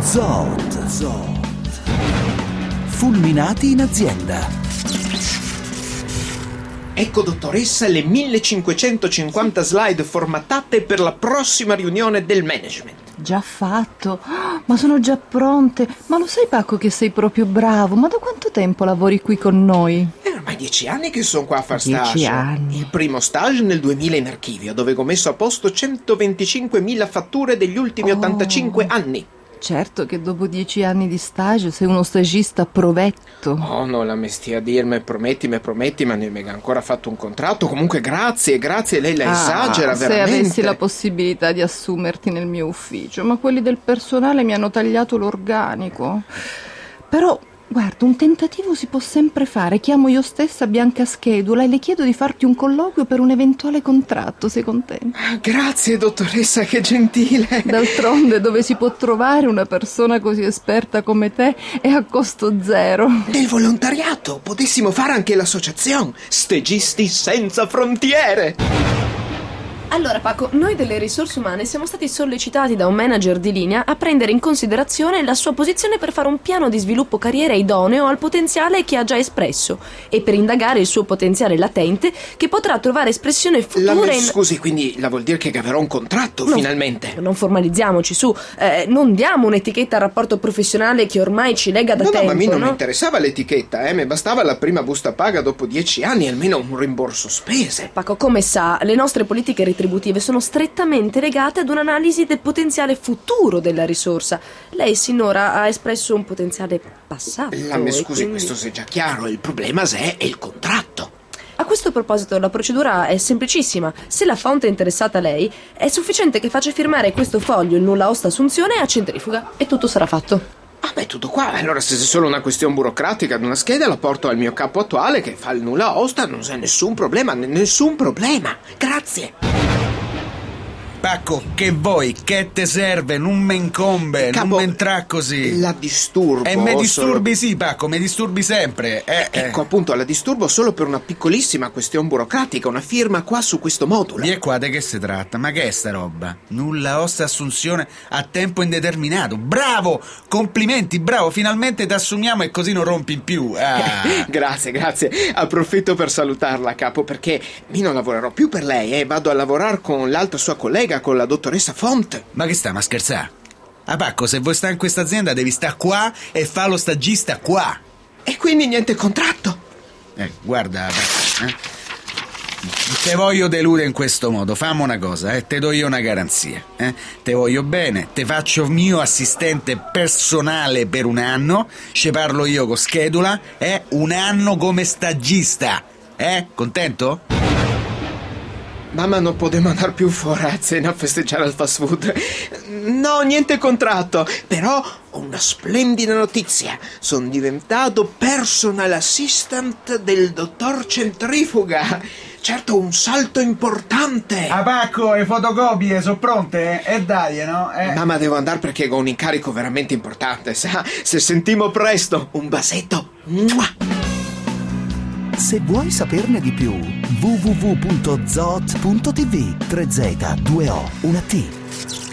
Zoot. Fulminati in azienda. Ecco, dottoressa, le 1550 slide formattate per la prossima riunione del management. Già fatto, ma sono già pronte. Ma lo sai, Pacco, che sei proprio bravo? Ma da quanto tempo lavori qui con noi? Ormai 10 anni che sono qua a far stage. 10 anni. Il primo stage nel 2000 in archivio, dove ho messo a posto 125.000 fatture degli ultimi 85 anni. Certo che dopo 10 anni di stage sei uno stagista provetto. Oh, non la mesti a dirmi, prometti, ma non mi ha ancora fatto un contratto. Comunque grazie, lei la esagera veramente. Se avessi la possibilità di assumerti nel mio ufficio, ma quelli del personale mi hanno tagliato l'organico. Però, guarda, un tentativo si può sempre fare. Chiamo io stessa Bianca Schedula e le chiedo di farti un colloquio per un eventuale contratto. Sei contenta? Grazie, dottoressa, che gentile. D'altronde, dove si può trovare una persona così esperta come te è a costo zero. Del volontariato potessimo fare anche l'associazione Stagisti Senza Frontiere. Allora, Paco, noi delle risorse umane siamo stati sollecitati da un manager di linea a prendere in considerazione la sua posizione per fare un piano di sviluppo carriera idoneo al potenziale che ha già espresso e per indagare il suo potenziale latente che potrà trovare espressione futura Scusi, quindi la vuol dire che avrò un contratto, finalmente? Non formalizziamoci, su. Non diamo un'etichetta al rapporto professionale che ormai ci lega da tempo, No, ma a me non mi interessava l'etichetta, mi bastava la prima busta paga dopo 10 anni, almeno un rimborso spese. Paco, come sa, le nostre politiche retributive sono strettamente legate ad un'analisi del potenziale futuro della risorsa. Lei sinora ha espresso un potenziale passato. Scusi, quindi... questo è già chiaro, il problema è il contratto. A questo proposito la procedura è semplicissima. Se la fonte è interessata a lei, è sufficiente che faccia firmare questo foglio in nulla osta assunzione a centrifuga e tutto sarà fatto. Ah beh, tutto qua. Allora, se è solo una questione burocratica di una scheda, la porto al mio capo attuale che fa il nulla osta, non c'è nessun problema. Grazie. Pacco, che vuoi? Che te serve? Non me incombe, Capo, non me entra così. La disturbo. E me disturbi sì, Pacco, me disturbi sempre. Ecco, appunto, la disturbo solo per una piccolissima questione burocratica, una firma qua su questo modulo. Di qua di che si tratta? Ma che è sta roba? Nulla osta assunzione a tempo indeterminato. Bravo! Complimenti, bravo, finalmente ti assumiamo e così non rompi più. Grazie. Approfitto per salutarla, capo, perché io non lavorerò più per lei, vado a lavorare con l'altra sua collega, con la dottoressa Font. Ma che sta, ma scherzà? Pacco, se vuoi stare in questa azienda devi stare qua e fa lo stagista qua. E quindi niente contratto? Guarda, te voglio deludere in questo modo. Fammi una cosa, te do io una garanzia. Te voglio bene, te faccio mio assistente personale per un anno, ci parlo io con Schedula, un anno come stagista. Contento? Mamma, non potremo andare più fuori a cena a festeggiare al fast food. No, niente contratto. Però ho una splendida notizia. Sono diventato personal assistant del dottor Centrifuga. Certo, un salto importante. Pacco, le fotocopie sono pronte? Dai, no? Mamma, devo andare perché ho un incarico veramente importante. Sa, se sentimo presto. Un basetto. Mua! Se vuoi saperne di più, www.zoot.tv 3Z 2O 1T.